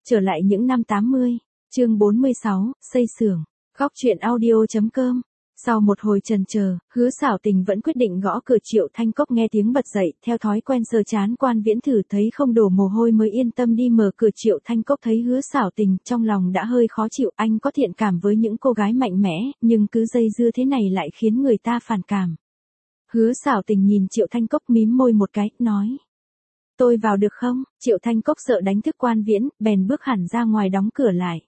Trở lại những năm 80, chương 46, xây xưởng, góc truyện audio.com. Sau một hồi chần chờ, Hứa Xảo Tình vẫn quyết định gõ cửa. Triệu Thanh Cốc nghe tiếng bật dậy, theo thói quen sờ trán Quan Viễn thử thấy không đổ mồ hôi mới yên tâm đi mở cửa. Triệu Thanh Cốc thấy Hứa Xảo Tình, trong lòng đã hơi khó chịu. Anh có thiện cảm với những cô gái mạnh mẽ, nhưng cứ dây dưa thế này lại khiến người ta phản cảm. Hứa Xảo Tình nhìn Triệu Thanh Cốc mím môi một cái, nói: "Tôi vào được không?" Triệu Thanh Cốc sợ đánh thức Quan Viễn, bèn bước hẳn ra ngoài đóng cửa lại.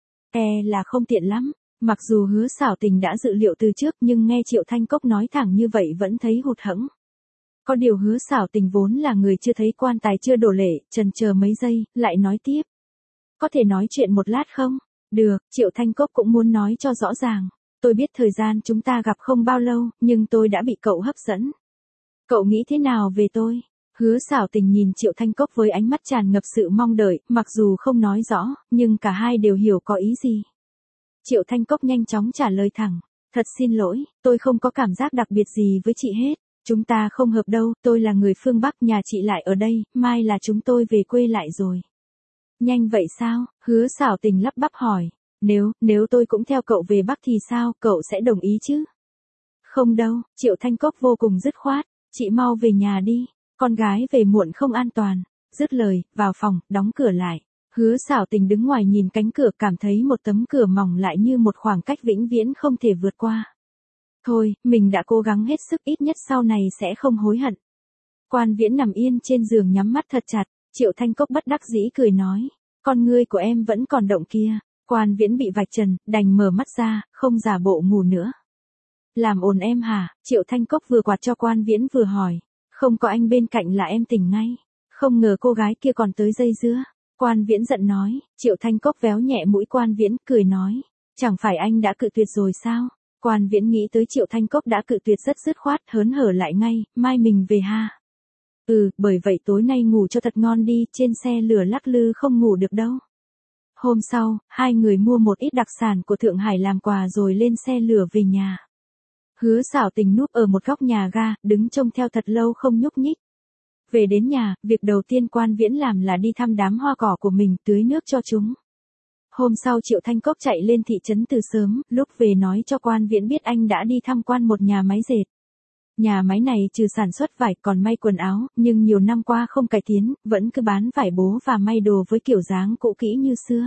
Là không tiện lắm. Mặc dù Hứa Xảo Tình đã dự liệu từ trước, nhưng nghe Triệu Thanh Cốc nói thẳng như vậy vẫn thấy hụt hẫng. Có điều Hứa Xảo Tình vốn là người chưa thấy quan tài chưa đổ lệ, chần chờ mấy giây, lại nói tiếp: "Có thể nói chuyện một lát không?" "Được." Triệu Thanh Cốc cũng muốn nói cho rõ ràng. "Tôi biết thời gian chúng ta gặp không bao lâu, nhưng tôi đã bị cậu hấp dẫn. Cậu nghĩ thế nào về tôi?" Hứa Xảo Tình nhìn Triệu Thanh Cốc với ánh mắt tràn ngập sự mong đợi, mặc dù không nói rõ, nhưng cả hai đều hiểu có ý gì. Triệu Thanh Cốc nhanh chóng trả lời thẳng: "Thật xin lỗi, tôi không có cảm giác đặc biệt gì với chị hết. Chúng ta không hợp đâu, tôi là người phương Bắc, nhà chị lại ở đây, mai là chúng tôi về quê lại rồi." "Nhanh vậy sao?" Hứa Xảo Tình lắp bắp hỏi. Nếu tôi cũng theo cậu về Bắc thì sao, cậu sẽ đồng ý chứ?" "Không đâu." Triệu Thanh Cốc vô cùng dứt khoát. "Chị mau về nhà đi, con gái về muộn không an toàn." Dứt lời, vào phòng, đóng cửa lại. Hứa Xảo Tình đứng ngoài nhìn cánh cửa, cảm thấy một tấm cửa mỏng lại như một khoảng cách vĩnh viễn không thể vượt qua. Thôi, mình đã cố gắng hết sức, ít nhất sau này sẽ không hối hận. Quan Viễn nằm yên trên giường nhắm mắt thật chặt. Triệu Thanh Cốc bất đắc dĩ cười nói: "Con ngươi của em vẫn còn động kia." Quan Viễn bị vạch trần, đành mở mắt ra, không giả bộ ngủ nữa. "Làm ồn em hả?" Triệu Thanh Cốc vừa quạt cho Quan Viễn vừa hỏi. "Không có anh bên cạnh là em tỉnh ngay. Không ngờ cô gái kia còn tới dây dưa." Quan Viễn giận nói. Triệu Thanh Cốc véo nhẹ mũi Quan Viễn, cười nói: "Chẳng phải anh đã cự tuyệt rồi sao?" Quan Viễn nghĩ tới Triệu Thanh Cốc đã cự tuyệt rất dứt khoát, hớn hở lại ngay: "Mai mình về ha." Bởi vậy tối nay ngủ cho thật ngon đi, trên xe lửa lắc lư không ngủ được đâu." Hôm sau, hai người mua một ít đặc sản của Thượng Hải làm quà rồi lên xe lửa về nhà. Hứa Xảo Tình núp ở một góc nhà ga, đứng trông theo thật lâu không nhúc nhích. Về đến nhà, việc đầu tiên Quan Viễn làm là đi thăm đám hoa cỏ của mình, tưới nước cho chúng. Hôm sau Triệu Thanh Cốc chạy lên thị trấn từ sớm, lúc về nói cho Quan Viễn biết anh đã đi tham quan một nhà máy dệt. Nhà máy này trừ sản xuất vải còn may quần áo, nhưng nhiều năm qua không cải tiến, vẫn cứ bán vải bố và may đồ với kiểu dáng cũ kỹ như xưa.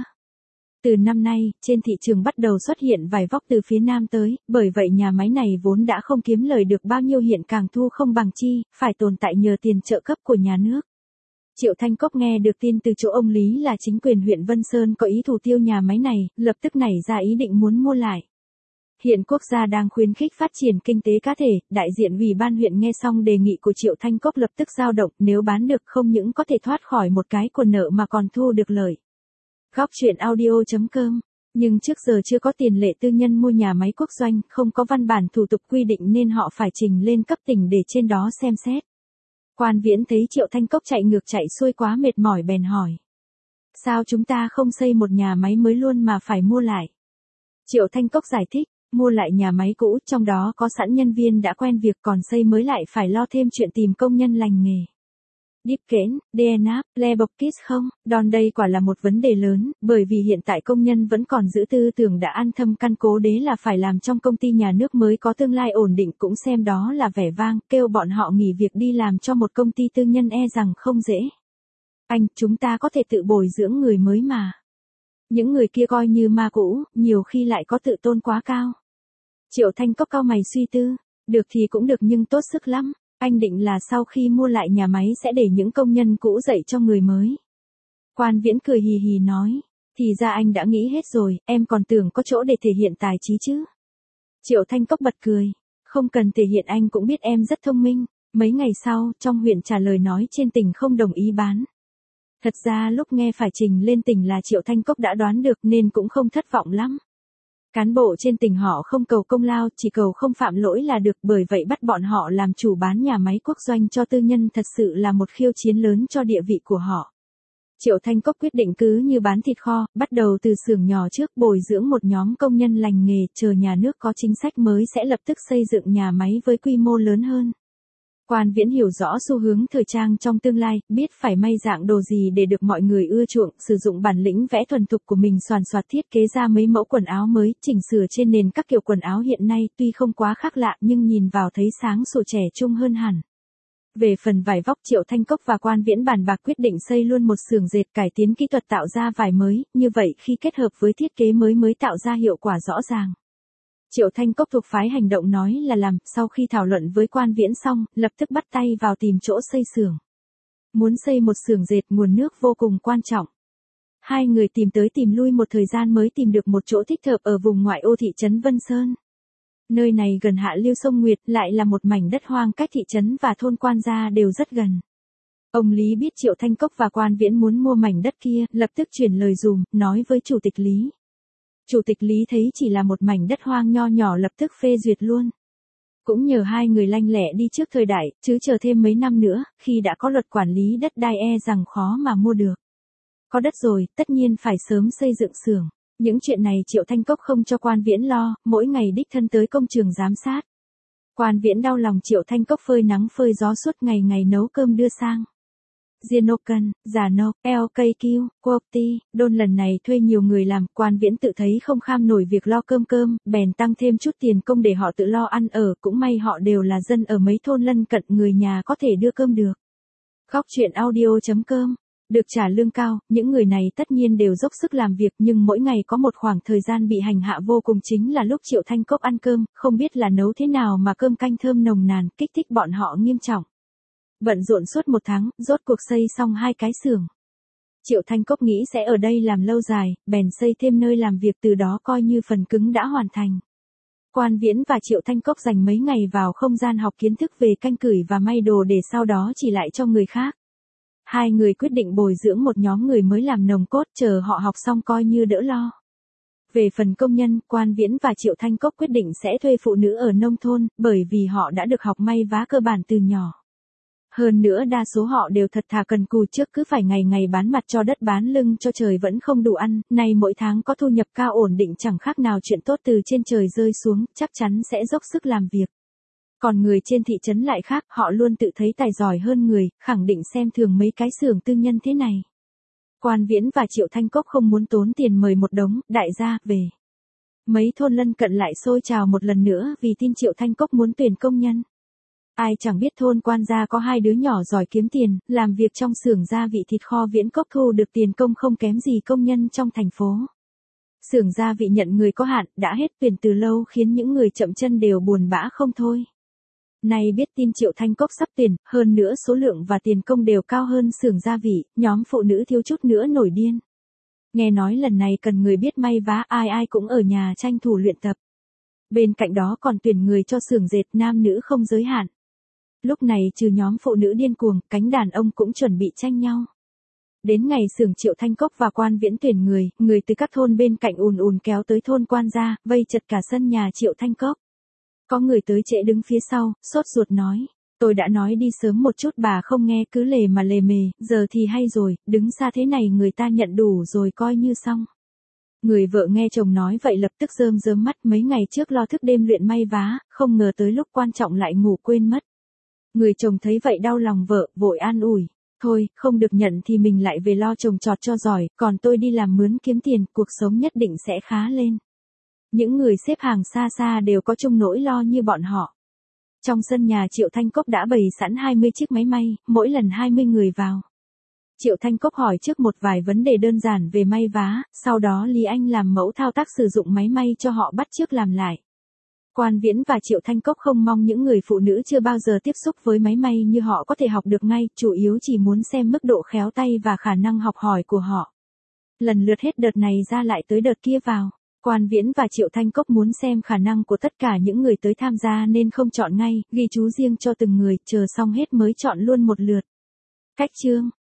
Từ năm nay, trên thị trường bắt đầu xuất hiện vải vóc từ phía Nam tới, bởi vậy nhà máy này vốn đã không kiếm lời được bao nhiêu hiện càng thu không bằng chi, phải tồn tại nhờ tiền trợ cấp của nhà nước. Triệu Thanh Cốc nghe được tin từ chỗ ông Lý là chính quyền huyện Vân Sơn có ý thủ tiêu nhà máy này, lập tức nảy ra ý định muốn mua lại. Hiện quốc gia đang khuyến khích phát triển kinh tế cá thể, đại diện ủy ban huyện nghe xong đề nghị của Triệu Thanh Cốc lập tức dao động, nếu bán được không những có thể thoát khỏi một cái của nợ mà còn thu được lợi. Góc truyện audio.com. Nhưng trước giờ chưa có tiền lệ tư nhân mua nhà máy quốc doanh, không có văn bản thủ tục quy định nên họ phải trình lên cấp tỉnh để trên đó xem xét. Quan Viễn thấy Triệu Thanh Cốc chạy ngược chạy xuôi quá mệt mỏi bèn hỏi: "Sao chúng ta không xây một nhà máy mới luôn mà phải mua lại?" Triệu Thanh Cốc giải thích: "Mua lại nhà máy cũ, trong đó có sẵn nhân viên đã quen việc, còn xây mới lại phải lo thêm chuyện tìm công nhân lành nghề. Deep kẽn, DNAP, Lebokis không, đòn đây quả là một vấn đề lớn, bởi vì hiện tại công nhân vẫn còn giữ tư tưởng đã ăn thâm căn cố đế là phải làm trong công ty nhà nước mới có tương lai ổn định, cũng xem đó là vẻ vang, kêu bọn họ nghỉ việc đi làm cho một công ty tư nhân e rằng không dễ. Anh, chúng ta có thể tự bồi dưỡng người mới mà. Những người kia coi như ma cũ, nhiều khi lại có tự tôn quá cao." Triệu Thanh Cốc cau mày suy tư. "Được thì cũng được nhưng tốt sức lắm. Anh định là sau khi mua lại nhà máy sẽ để những công nhân cũ dạy cho người mới." Quan Viễn cười hì hì nói: "Thì ra anh đã nghĩ hết rồi, em còn tưởng có chỗ để thể hiện tài trí chứ." Triệu Thanh Cốc bật cười: "Không cần thể hiện, anh cũng biết em rất thông minh." Mấy ngày sau, trong huyện trả lời nói trên tỉnh không đồng ý bán. Thật ra lúc nghe phải trình lên tỉnh là Triệu Thanh Cốc đã đoán được nên cũng không thất vọng lắm. Cán bộ trên tỉnh họ không cầu công lao, chỉ cầu không phạm lỗi là được, bởi vậy bắt bọn họ làm chủ bán nhà máy quốc doanh cho tư nhân thật sự là một khiêu chiến lớn cho địa vị của họ. Triệu Thanh Cốc quyết định cứ như bán thịt kho, bắt đầu từ xưởng nhỏ trước, bồi dưỡng một nhóm công nhân lành nghề, chờ nhà nước có chính sách mới sẽ lập tức xây dựng nhà máy với quy mô lớn hơn. Quan Viễn hiểu rõ xu hướng thời trang trong tương lai, biết phải may dạng đồ gì để được mọi người ưa chuộng, sử dụng bản lĩnh vẽ thuần thục của mình soàn soạt thiết kế ra mấy mẫu quần áo mới, chỉnh sửa trên nền các kiểu quần áo hiện nay tuy không quá khác lạ nhưng nhìn vào thấy sáng sủa trẻ trung hơn hẳn. Về phần vải vóc, Triệu Thanh Cốc và Quan Viễn bàn bạc quyết định xây luôn một xưởng dệt, cải tiến kỹ thuật tạo ra vải mới, như vậy khi kết hợp với thiết kế mới tạo ra hiệu quả rõ ràng. Triệu Thanh Cốc thuộc phái hành động nói là làm, sau khi thảo luận với Quan Viễn xong, lập tức bắt tay vào tìm chỗ xây xưởng. Muốn xây một xưởng dệt, nguồn nước vô cùng quan trọng. Hai người tìm tới tìm lui một thời gian mới tìm được một chỗ thích hợp ở vùng ngoại ô thị trấn Vân Sơn. Nơi này gần hạ lưu sông Nguyệt, lại là một mảnh đất hoang, cách thị trấn và thôn Quan gia đều rất gần. Ông Lý biết Triệu Thanh Cốc và Quan Viễn muốn mua mảnh đất kia, lập tức chuyển lời dùm, nói với Chủ tịch Lý. Chủ tịch Lý thấy chỉ là một mảnh đất hoang nho nhỏ lập tức phê duyệt luôn. Cũng nhờ hai người lanh lẹ đi trước thời đại, chứ chờ thêm mấy năm nữa, khi đã có luật quản lý đất đai e rằng khó mà mua được. Có đất rồi, tất nhiên phải sớm xây dựng xưởng. Những chuyện này Triệu Thanh Cốc không cho Quan Viễn lo, mỗi ngày đích thân tới công trường giám sát. Quan Viễn đau lòng Triệu Thanh Cốc phơi nắng phơi gió suốt ngày ngày nấu cơm đưa sang. Dienocan, Giano, LKQ, Quopti, Đôn lần này thuê nhiều người làm, Quan Viễn tự thấy không kham nổi việc lo cơm, bèn tăng thêm chút tiền công để họ tự lo ăn ở, cũng may họ đều là dân ở mấy thôn lân cận, người nhà có thể đưa cơm được. Góc truyện audio.com. Được trả lương cao, những người này tất nhiên đều dốc sức làm việc nhưng mỗi ngày có một khoảng thời gian bị hành hạ vô cùng chính là lúc Triệu Thanh Cốc ăn cơm, không biết là nấu thế nào mà cơm canh thơm nồng nàn, kích thích bọn họ nghiêm trọng. Bận rộn suốt một tháng, rốt cuộc xây xong 2 cái xưởng. Triệu Thanh Cốc nghĩ sẽ ở đây làm lâu dài, bèn xây thêm nơi làm việc, từ đó coi như phần cứng đã hoàn thành. Quan Viễn và Triệu Thanh Cốc dành mấy ngày vào không gian học kiến thức về canh cửi và may đồ để sau đó chỉ lại cho người khác. Hai người quyết định bồi dưỡng một nhóm người mới làm nòng cốt, chờ họ học xong coi như đỡ lo. Về phần công nhân, Quan Viễn và Triệu Thanh Cốc quyết định sẽ thuê phụ nữ ở nông thôn, bởi vì họ đã được học may vá cơ bản từ nhỏ. Hơn nữa đa số họ đều thật thà cần cù, trước cứ phải ngày ngày bán mặt cho đất bán lưng cho trời vẫn không đủ ăn, nay mỗi tháng có thu nhập cao ổn định chẳng khác nào chuyện tốt từ trên trời rơi xuống, chắc chắn sẽ dốc sức làm việc. Còn người trên thị trấn lại khác, họ luôn tự thấy tài giỏi hơn người, khẳng định xem thường mấy cái xưởng tư nhân thế này. Quan Viễn và Triệu Thanh Cốc không muốn tốn tiền mời một đống đại gia về. Mấy thôn lân cận lại xôi trào một lần nữa vì tin Triệu Thanh Cốc muốn tuyển công nhân. Ai chẳng biết thôn Quan gia có 2 đứa nhỏ giỏi kiếm tiền, làm việc trong xưởng gia vị thịt kho Viễn Cốc thu được tiền công không kém gì công nhân trong thành phố. Xưởng gia vị nhận người có hạn, đã hết tuyển từ lâu khiến những người chậm chân đều buồn bã không thôi. Nay biết tin Triệu Thanh Cốc sắp tuyển, hơn nữa số lượng và tiền công đều cao hơn xưởng gia vị, nhóm phụ nữ thiếu chút nữa nổi điên. Nghe nói lần này cần người biết may vá, ai cũng ở nhà tranh thủ luyện tập. Bên cạnh đó còn tuyển người cho xưởng dệt, nam nữ không giới hạn. Lúc này trừ nhóm phụ nữ điên cuồng, cánh đàn ông cũng chuẩn bị tranh nhau. Đến ngày xưởng Triệu Thanh Cốc và Quan Viễn tuyển người từ các thôn bên cạnh ùn kéo tới thôn Quan gia, vây chật cả sân nhà Triệu Thanh Cốc. Có người tới trễ đứng phía sau, sốt ruột nói, tôi đã nói đi sớm một chút bà không nghe, cứ lề mà lề mề, giờ thì hay rồi, đứng xa thế này người ta nhận đủ rồi coi như xong. Người vợ nghe chồng nói vậy lập tức rơm rớm mắt, mấy ngày trước lo thức đêm luyện may vá, không ngờ tới lúc quan trọng lại ngủ quên mất. Người chồng thấy vậy đau lòng vợ, vội an ủi, thôi, không được nhận thì mình lại về lo trồng trọt cho giỏi, còn tôi đi làm mướn kiếm tiền, cuộc sống nhất định sẽ khá lên. Những người xếp hàng xa xa đều có chung nỗi lo như bọn họ. Trong sân nhà Triệu Thanh Cốc đã bày sẵn 20 chiếc máy may, mỗi lần 20 người vào. Triệu Thanh Cốc hỏi trước một vài vấn đề đơn giản về may vá, sau đó Lý Anh làm mẫu thao tác sử dụng máy may cho họ bắt chước làm lại. Quan Viễn và Triệu Thanh Cốc không mong những người phụ nữ chưa bao giờ tiếp xúc với máy may như họ có thể học được ngay, chủ yếu chỉ muốn xem mức độ khéo tay và khả năng học hỏi của họ. Lần lượt hết đợt này ra lại tới đợt kia vào. Quan Viễn và Triệu Thanh Cốc muốn xem khả năng của tất cả những người tới tham gia nên không chọn ngay, ghi chú riêng cho từng người, chờ xong hết mới chọn luôn một lượt. Cách chương